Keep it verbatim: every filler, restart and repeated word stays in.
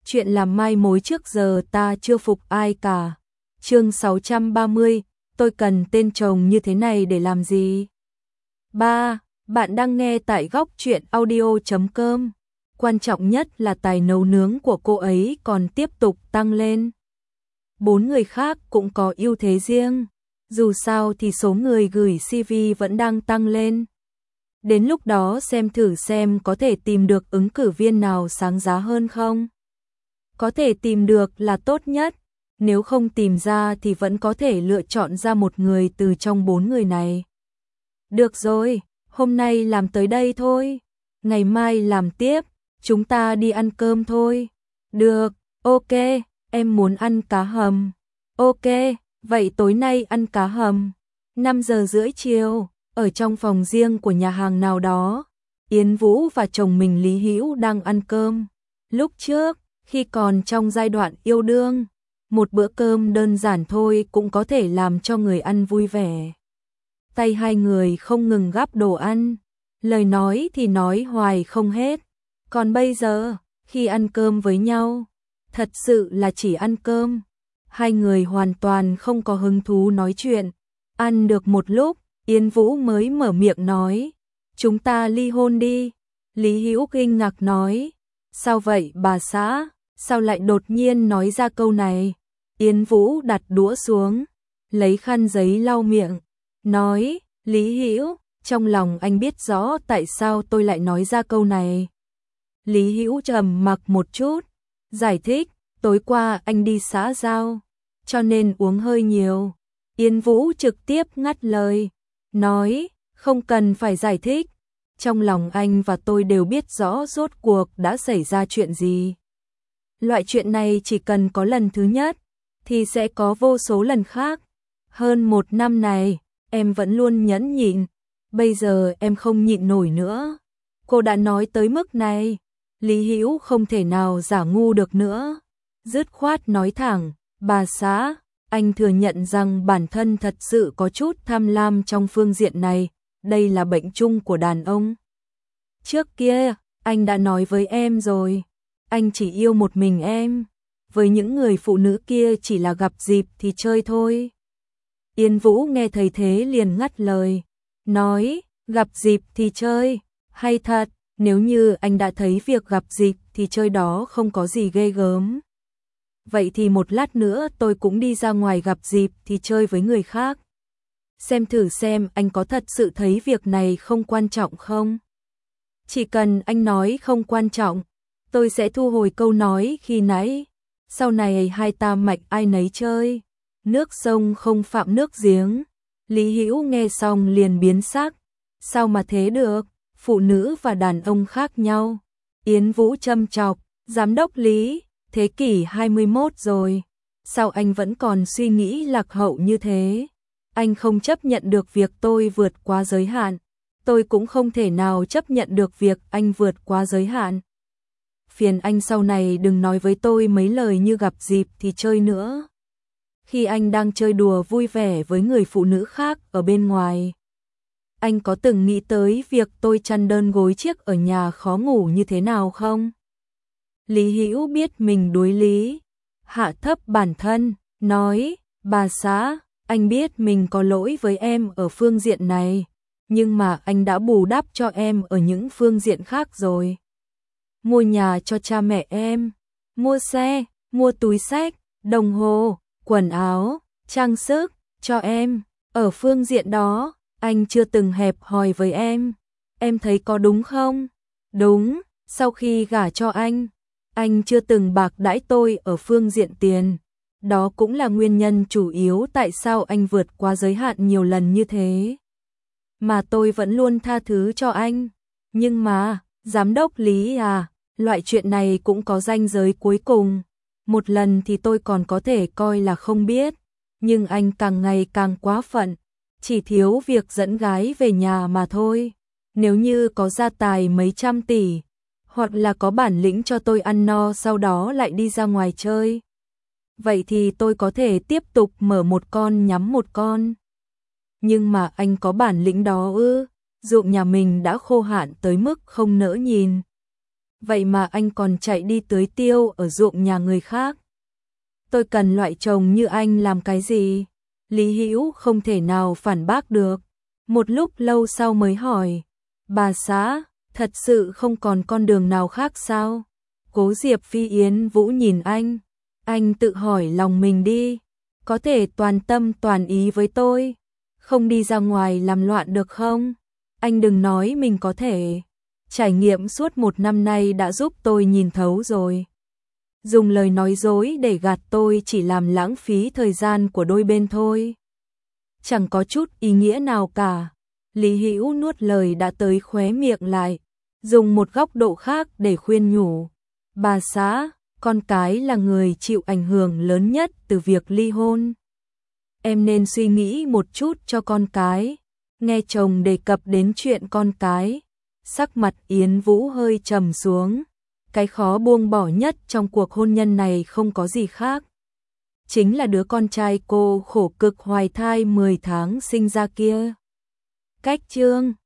chuyện làm mai mối trước giờ ta chưa phục ai cả. Chương sáu trăm ba mươi, tôi cần tên chồng như thế này để làm gì? ba. Bạn đang nghe tại góc truyện audio chấm com. Quan trọng nhất là tài nấu nướng của cô ấy còn tiếp tục tăng lên. Bốn người khác cũng có ưu thế riêng. Dù sao thì số người gửi xê vê vẫn đang tăng lên. Đến lúc đó xem thử xem có thể tìm được ứng cử viên nào sáng giá hơn không. Có thể tìm được là tốt nhất. Nếu không tìm ra thì vẫn có thể lựa chọn ra một người từ trong bốn người này. Được rồi, hôm nay làm tới đây thôi. Ngày mai làm tiếp, chúng ta đi ăn cơm thôi. Được, ok, em muốn ăn cá hầm. Ok, vậy tối nay ăn cá hầm. năm giờ rưỡi chiều, ở trong phòng riêng của nhà hàng nào đó, Yến Vũ và chồng mình Lý Hữu đang ăn cơm. Lúc trước, khi còn trong giai đoạn yêu đương, một bữa cơm đơn giản thôi cũng có thể làm cho người ăn vui vẻ. Tay hai người không ngừng gắp đồ ăn, lời nói thì nói hoài không hết. Còn bây giờ, khi ăn cơm với nhau, thật sự là chỉ ăn cơm. Hai người hoàn toàn không có hứng thú nói chuyện. Ăn được một lúc, Yến Vũ mới mở miệng nói, chúng ta ly hôn đi. Lý Hữu kinh ngạc nói, sao vậy bà xã, sao lại đột nhiên nói ra câu này? Yến Vũ đặt đũa xuống, lấy khăn giấy lau miệng, nói, Lý Hữu, trong lòng anh biết rõ tại sao tôi lại nói ra câu này. Lý Hữu trầm mặc một chút, giải thích, tối qua anh đi xã giao, cho nên uống hơi nhiều. Yến Vũ trực tiếp ngắt lời, nói, không cần phải giải thích, trong lòng anh và tôi đều biết rõ rốt cuộc đã xảy ra chuyện gì. Loại chuyện này chỉ cần có lần thứ nhất, thì sẽ có vô số lần khác. Hơn một năm này, em vẫn luôn nhẫn nhịn, bây giờ em không nhịn nổi nữa. Cô đã nói tới mức này, Lý Hữu không thể nào giả ngu được nữa. Dứt khoát nói thẳng, bà xã, anh thừa nhận rằng bản thân thật sự có chút tham lam trong phương diện này, đây là bệnh chung của đàn ông. Trước kia, anh đã nói với em rồi, anh chỉ yêu một mình em, với những người phụ nữ kia chỉ là gặp dịp thì chơi thôi. Yến Vũ nghe thấy thế liền ngắt lời, nói, gặp dịp thì chơi, hay thật, nếu như anh đã thấy việc gặp dịp thì chơi đó không có gì ghê gớm. Vậy thì một lát nữa tôi cũng đi ra ngoài gặp dịp thì chơi với người khác. Xem thử xem anh có thật sự thấy việc này không quan trọng không? Chỉ cần anh nói không quan trọng, tôi sẽ thu hồi câu nói khi nãy. Sau này hai ta mạch ai nấy chơi, nước sông không phạm nước giếng. Lý Hữu nghe xong liền biến sắc, sao mà thế được, phụ nữ và đàn ông khác nhau. Yến Vũ châm chọc, giám đốc Lý, thế kỷ hai mươi mốt rồi, sao anh vẫn còn suy nghĩ lạc hậu như thế? Anh không chấp nhận được việc tôi vượt quá giới hạn, tôi cũng không thể nào chấp nhận được việc anh vượt quá giới hạn. Phiền anh sau này đừng nói với tôi mấy lời như gặp dịp thì chơi nữa. Khi anh đang chơi đùa vui vẻ với người phụ nữ khác ở bên ngoài, anh có từng nghĩ tới việc tôi chăn đơn gối chiếc ở nhà khó ngủ như thế nào không? Lý Hữu biết mình đối lý, hạ thấp bản thân, nói, bà xã, anh biết mình có lỗi với em ở phương diện này, nhưng mà anh đã bù đắp cho em ở những phương diện khác rồi. Mua nhà cho cha mẹ em, mua xe, mua túi xách, đồng hồ, quần áo, trang sức cho em. Ở phương diện đó, anh chưa từng hẹp hòi với em. Em thấy có đúng không? Đúng, sau khi gả cho anh, anh chưa từng bạc đãi tôi ở phương diện tiền. Đó cũng là nguyên nhân chủ yếu tại sao anh vượt qua giới hạn nhiều lần như thế. Mà tôi vẫn luôn tha thứ cho anh. Nhưng mà, giám đốc Lý à, loại chuyện này cũng có ranh giới cuối cùng. Một lần thì tôi còn có thể coi là không biết, nhưng anh càng ngày càng quá phận, chỉ thiếu việc dẫn gái về nhà mà thôi. Nếu như có gia tài mấy trăm tỷ, hoặc là có bản lĩnh cho tôi ăn no sau đó lại đi ra ngoài chơi, vậy thì tôi có thể tiếp tục mở một con nhắm một con. Nhưng mà anh có bản lĩnh đó ư? Ruộng nhà mình đã khô hạn tới mức không nỡ nhìn. vậy mà anh còn chạy đi tưới tiêu ở ruộng nhà người khác. Tôi cần loại chồng như anh làm cái gì? Lý Hữu không thể nào phản bác được. Một lúc lâu sau mới hỏi, bà xã, thật sự không còn con đường nào khác sao? Cố Diệp Phi Yến Vũ nhìn anh, anh tự hỏi lòng mình đi, có thể toàn tâm toàn ý với tôi, không đi ra ngoài làm loạn được không? Anh đừng nói mình có thể, trải nghiệm suốt một năm nay đã giúp tôi nhìn thấu rồi. Dùng lời nói dối để gạt tôi chỉ làm lãng phí thời gian của đôi bên thôi. Chẳng có chút ý nghĩa nào cả. Lý Hữu nuốt lời đã tới khóe miệng lại, dùng một góc độ khác để khuyên nhủ. Bà xã, con cái là người chịu ảnh hưởng lớn nhất từ việc ly hôn. Em nên suy nghĩ một chút cho con cái. Nghe chồng đề cập đến chuyện con cái, sắc mặt Yến Vũ hơi trầm xuống. Cái khó buông bỏ nhất trong cuộc hôn nhân này không có gì khác. Chính là đứa con trai cô khổ cực hoài thai mười tháng sinh ra kia. Cách chương